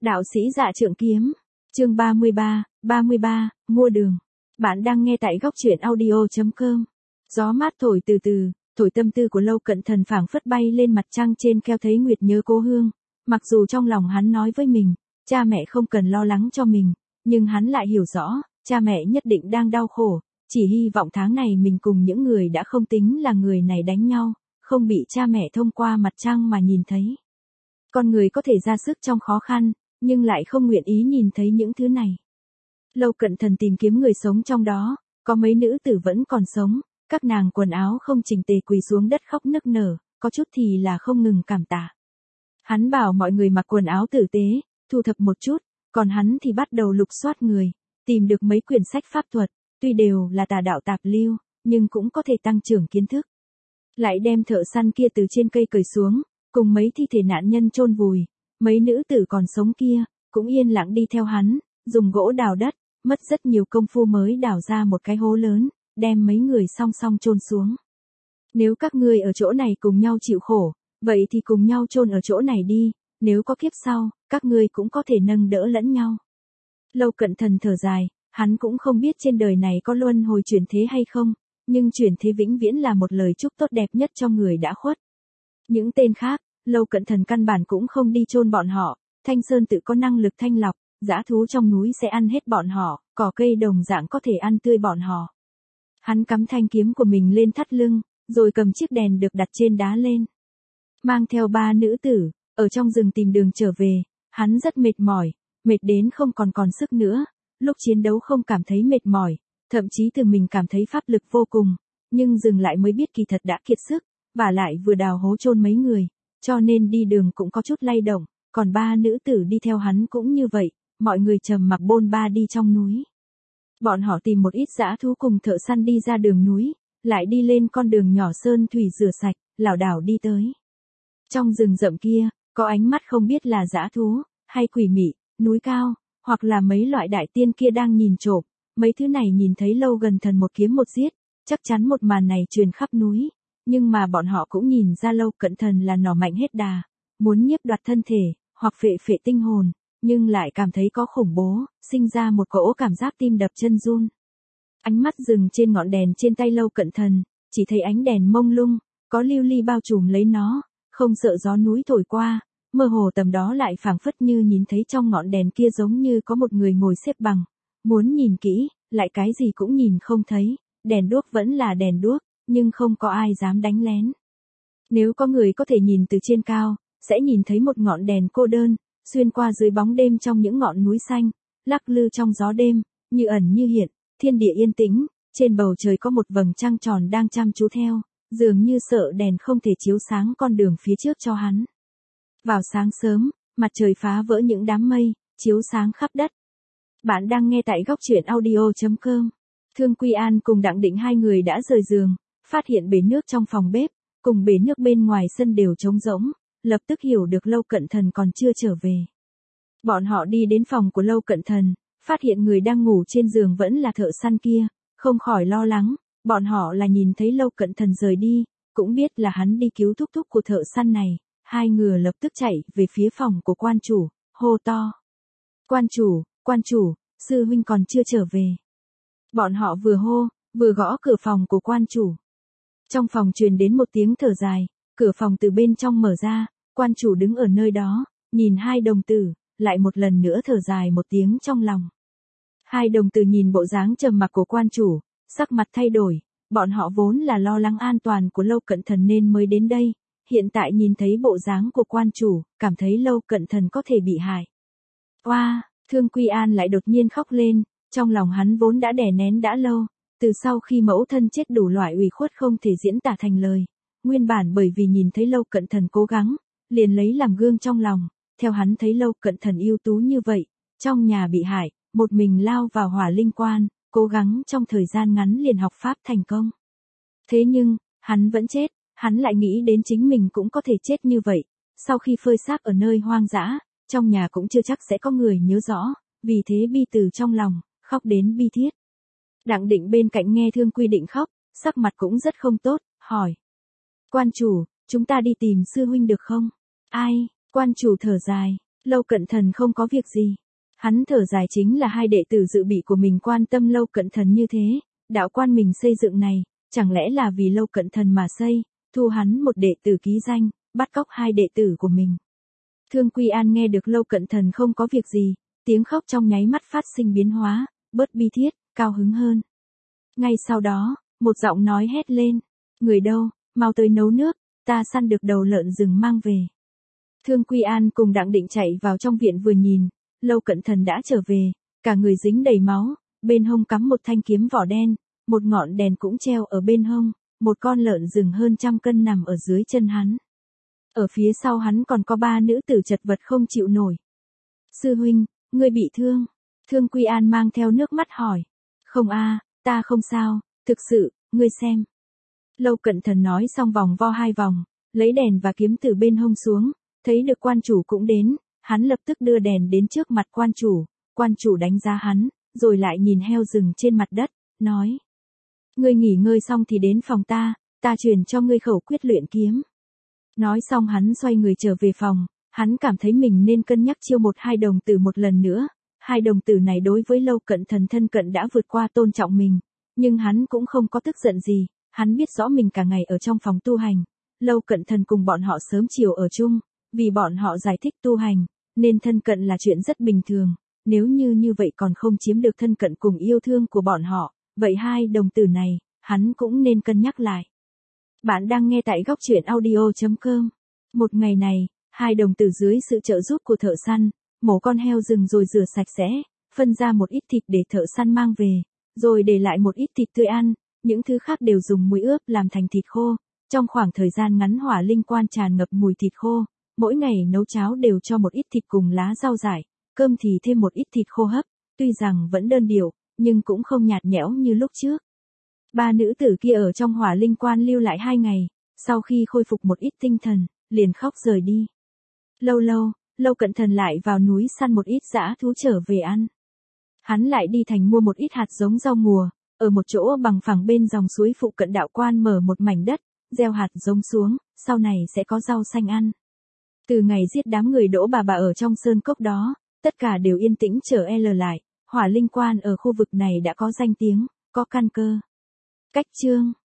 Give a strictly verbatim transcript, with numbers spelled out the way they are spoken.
Đạo sĩ Dạ Trượng Kiếm, chương ba mươi ba, ba mươi ba, mua đường. Bạn đang nghe tại góc truyện audio chấm com. Gió mát thổi từ từ, thổi tâm tư của Lâu Cận Thần phảng phất bay lên mặt trăng trên keo thấy nguyệt nhớ cố hương. Mặc dù trong lòng hắn nói với mình, cha mẹ không cần lo lắng cho mình, nhưng hắn lại hiểu rõ, cha mẹ nhất định đang đau khổ, chỉ hy vọng tháng này mình cùng những người đã không tính là người này đánh nhau, không bị cha mẹ thông qua mặt trăng mà nhìn thấy. Con người có thể ra sức trong khó khăn, nhưng lại không nguyện ý nhìn thấy những thứ này. Lâu Cận Thần tìm kiếm người sống trong đó, có mấy nữ tử vẫn còn sống, các nàng quần áo không chỉnh tề quỳ xuống đất khóc nức nở, có chút thì là không ngừng cảm tạ. Hắn bảo mọi người mặc quần áo tử tế, thu thập một chút, còn hắn thì bắt đầu lục soát người, tìm được mấy quyển sách pháp thuật, tuy đều là tà đạo tạp lưu, nhưng cũng có thể tăng trưởng kiến thức. Lại đem thợ săn kia từ trên cây cởi xuống, cùng mấy thi thể nạn nhân chôn vùi, mấy nữ tử còn sống kia, cũng yên lặng đi theo hắn, dùng gỗ đào đất, mất rất nhiều công phu mới đào ra một cái hố lớn, đem mấy người song song chôn xuống. Nếu các ngươi ở chỗ này cùng nhau chịu khổ, vậy thì cùng nhau chôn ở chỗ này đi, nếu có kiếp sau, các ngươi cũng có thể nâng đỡ lẫn nhau. Lâu Cận Thần thở dài, hắn cũng không biết trên đời này có luân hồi chuyển thế hay không, nhưng chuyển thế vĩnh viễn là một lời chúc tốt đẹp nhất cho người đã khuất. Những tên khác, Lâu Cận Thần căn bản cũng không đi chôn bọn họ, Thanh Sơn tự có năng lực thanh lọc, dã thú trong núi sẽ ăn hết bọn họ, cỏ cây đồng dạng có thể ăn tươi bọn họ. Hắn cắm thanh kiếm của mình lên thắt lưng, rồi cầm chiếc đèn được đặt trên đá lên. Mang theo ba nữ tử, ở trong rừng tìm đường trở về, hắn rất mệt mỏi, mệt đến không còn còn sức nữa, lúc chiến đấu không cảm thấy mệt mỏi, thậm chí từ mình cảm thấy pháp lực vô cùng, nhưng dừng lại mới biết kỳ thật đã kiệt sức, và lại vừa đào hố chôn mấy người, cho nên đi đường cũng có chút lay động, còn ba nữ tử đi theo hắn cũng như vậy, mọi người trầm mặc bôn ba đi trong núi. Bọn họ tìm một ít dã thú cùng thợ săn đi ra đường núi, lại đi lên con đường nhỏ sơn thủy rửa sạch, lảo đảo đi tới. Trong rừng rậm kia, có ánh mắt không biết là dã thú, hay quỷ mị, núi cao, hoặc là mấy loại đại tiên kia đang nhìn trộm, mấy thứ này nhìn thấy Lâu Gần Thần một kiếm một giết, chắc chắn một màn này truyền khắp núi. Nhưng mà bọn họ cũng nhìn ra Lâu Cận Thần là nỏ mạnh hết đà, muốn nhiếp đoạt thân thể, hoặc phệ phệ tinh hồn, nhưng lại cảm thấy có khủng bố, sinh ra một cỗ cảm giác tim đập chân run. Ánh mắt dừng trên ngọn đèn trên tay Lâu Cận Thần, chỉ thấy ánh đèn mông lung, có lưu ly bao trùm lấy nó, không sợ gió núi thổi qua, mơ hồ tầm đó lại phảng phất như nhìn thấy trong ngọn đèn kia giống như có một người ngồi xếp bằng, muốn nhìn kỹ, lại cái gì cũng nhìn không thấy, đèn đuốc vẫn là đèn đuốc, nhưng không có ai dám đánh lén. Nếu có người có thể nhìn từ trên cao, sẽ nhìn thấy một ngọn đèn cô đơn, xuyên qua dưới bóng đêm trong những ngọn núi xanh, lắc lư trong gió đêm, như ẩn như hiện, thiên địa yên tĩnh, trên bầu trời có một vầng trăng tròn đang chăm chú theo, dường như sợ đèn không thể chiếu sáng con đường phía trước cho hắn. Vào sáng sớm, mặt trời phá vỡ những đám mây, chiếu sáng khắp đất. Bạn đang nghe tại góc truyện audio chấm com. Thương Quy An cùng Đặng Định hai người đã rời giường, phát hiện bể nước trong phòng bếp, cùng bể nước bên ngoài sân đều trống rỗng, lập tức hiểu được Lâu Cận Thần còn chưa trở về. Bọn họ đi đến phòng của Lâu Cận Thần, phát hiện người đang ngủ trên giường vẫn là thợ săn kia, không khỏi lo lắng, bọn họ là nhìn thấy Lâu Cận Thần rời đi, cũng biết là hắn đi cứu thúc thúc của thợ săn này, hai người lập tức chạy về phía phòng của quan chủ, hô to. Quan chủ, quan chủ, sư huynh còn chưa trở về. Bọn họ vừa hô, vừa gõ cửa phòng của quan chủ. Trong phòng truyền đến một tiếng thở dài, cửa phòng từ bên trong mở ra, quan chủ đứng ở nơi đó, nhìn hai đồng tử, lại một lần nữa thở dài một tiếng trong lòng. Hai đồng tử nhìn bộ dáng trầm mặc của quan chủ, sắc mặt thay đổi, bọn họ vốn là lo lắng an toàn của Lâu Cận Thần nên mới đến đây, hiện tại nhìn thấy bộ dáng của quan chủ, cảm thấy Lâu Cận Thần có thể bị hại. Oa, Thương Quy An lại đột nhiên khóc lên, trong lòng hắn vốn đã đè nén đã lâu, từ sau khi mẫu thân chết đủ loại ủy khuất không thể diễn tả thành lời, nguyên bản bởi vì nhìn thấy Lâu Cận Thần cố gắng, liền lấy làm gương trong lòng, theo hắn thấy Lâu Cận Thần ưu tú như vậy, trong nhà bị hại, một mình lao vào hỏa linh quan, cố gắng trong thời gian ngắn liền học pháp thành công. Thế nhưng, hắn vẫn chết, hắn lại nghĩ đến chính mình cũng có thể chết như vậy, sau khi phơi xác ở nơi hoang dã, trong nhà cũng chưa chắc sẽ có người nhớ rõ, vì thế bi từ trong lòng, khóc đến bi thiết. Đặng Định bên cạnh nghe Thương Quy Định khóc, sắc mặt cũng rất không tốt, hỏi. Quan chủ, chúng ta đi tìm sư huynh được không? Ai? Quan chủ thở dài, Lâu Cận Thần không có việc gì. Hắn thở dài, chính là hai đệ tử dự bị của mình quan tâm Lâu Cận Thần như thế, đạo quan mình xây dựng này, chẳng lẽ là vì Lâu Cận Thần mà xây, thu hắn một đệ tử ký danh, bắt cóc hai đệ tử của mình. Thương Quy An nghe được Lâu Cận Thần không có việc gì, tiếng khóc trong nháy mắt phát sinh biến hóa, bớt bi thiết, cao hứng hơn. Ngay sau đó, một giọng nói hét lên, người đâu, mau tới nấu nước, ta săn được đầu lợn rừng mang về. Thương Quy An cùng Đặng Định chạy vào trong viện vừa nhìn, Lâu Cận Thần đã trở về, cả người dính đầy máu, bên hông cắm một thanh kiếm vỏ đen, một ngọn đèn cũng treo ở bên hông, một con lợn rừng hơn trăm cân nằm ở dưới chân hắn. Ở phía sau hắn còn có ba nữ tử chật vật không chịu nổi. Sư huynh, ngươi bị thương? Thương Quy An mang theo nước mắt hỏi. Không a, ta không sao, thực sự, ngươi xem. Lâu Cận Thần nói xong vòng vo hai vòng, lấy đèn và kiếm từ bên hông xuống, thấy được quan chủ cũng đến, hắn lập tức đưa đèn đến trước mặt quan chủ, quan chủ đánh giá hắn, rồi lại nhìn heo rừng trên mặt đất, nói. Ngươi nghỉ ngơi xong thì đến phòng ta, ta truyền cho ngươi khẩu quyết luyện kiếm. Nói xong hắn xoay người trở về phòng, hắn cảm thấy mình nên cân nhắc chiêu một hai đồng tử một lần nữa, hai đồng tử này đối với Lâu Cận Thần thân cận đã vượt qua tôn trọng mình, nhưng hắn cũng không có tức giận gì, hắn biết rõ mình cả ngày ở trong phòng tu hành, Lâu Cận Thần cùng bọn họ sớm chiều ở chung, vì bọn họ giải thích tu hành, nên thân cận là chuyện rất bình thường, nếu như như vậy còn không chiếm được thân cận cùng yêu thương của bọn họ, vậy hai đồng tử này, hắn cũng nên cân nhắc lại. Bạn đang nghe tại góc truyện audio chấm com. Một ngày này, hai đồng tử dưới sự trợ giúp của thợ săn, mổ con heo rừng rồi rửa sạch sẽ, phân ra một ít thịt để thợ săn mang về, rồi để lại một ít thịt tươi ăn, những thứ khác đều dùng muối ướp làm thành thịt khô. Trong khoảng thời gian ngắn hỏa linh quan tràn ngập mùi thịt khô, mỗi ngày nấu cháo đều cho một ít thịt cùng lá rau dại, cơm thì thêm một ít thịt khô hấp, tuy rằng vẫn đơn điệu, nhưng cũng không nhạt nhẽo như lúc trước. Ba nữ tử kia ở trong hỏa linh quan lưu lại hai ngày, sau khi khôi phục một ít tinh thần, liền khóc rời đi. Lâu lâu, Lâu Cận Thần lại vào núi săn một ít dã thú trở về ăn. Hắn lại đi thành mua một ít hạt giống rau mùa, ở một chỗ bằng phẳng bên dòng suối phụ cận đạo quan mở một mảnh đất, gieo hạt giống xuống, sau này sẽ có rau xanh ăn. Từ ngày giết đám người Đỗ bà bà ở trong sơn cốc đó, tất cả đều yên tĩnh trở l lại, hỏa linh quan ở khu vực này đã có danh tiếng, có căn cơ. Cách chương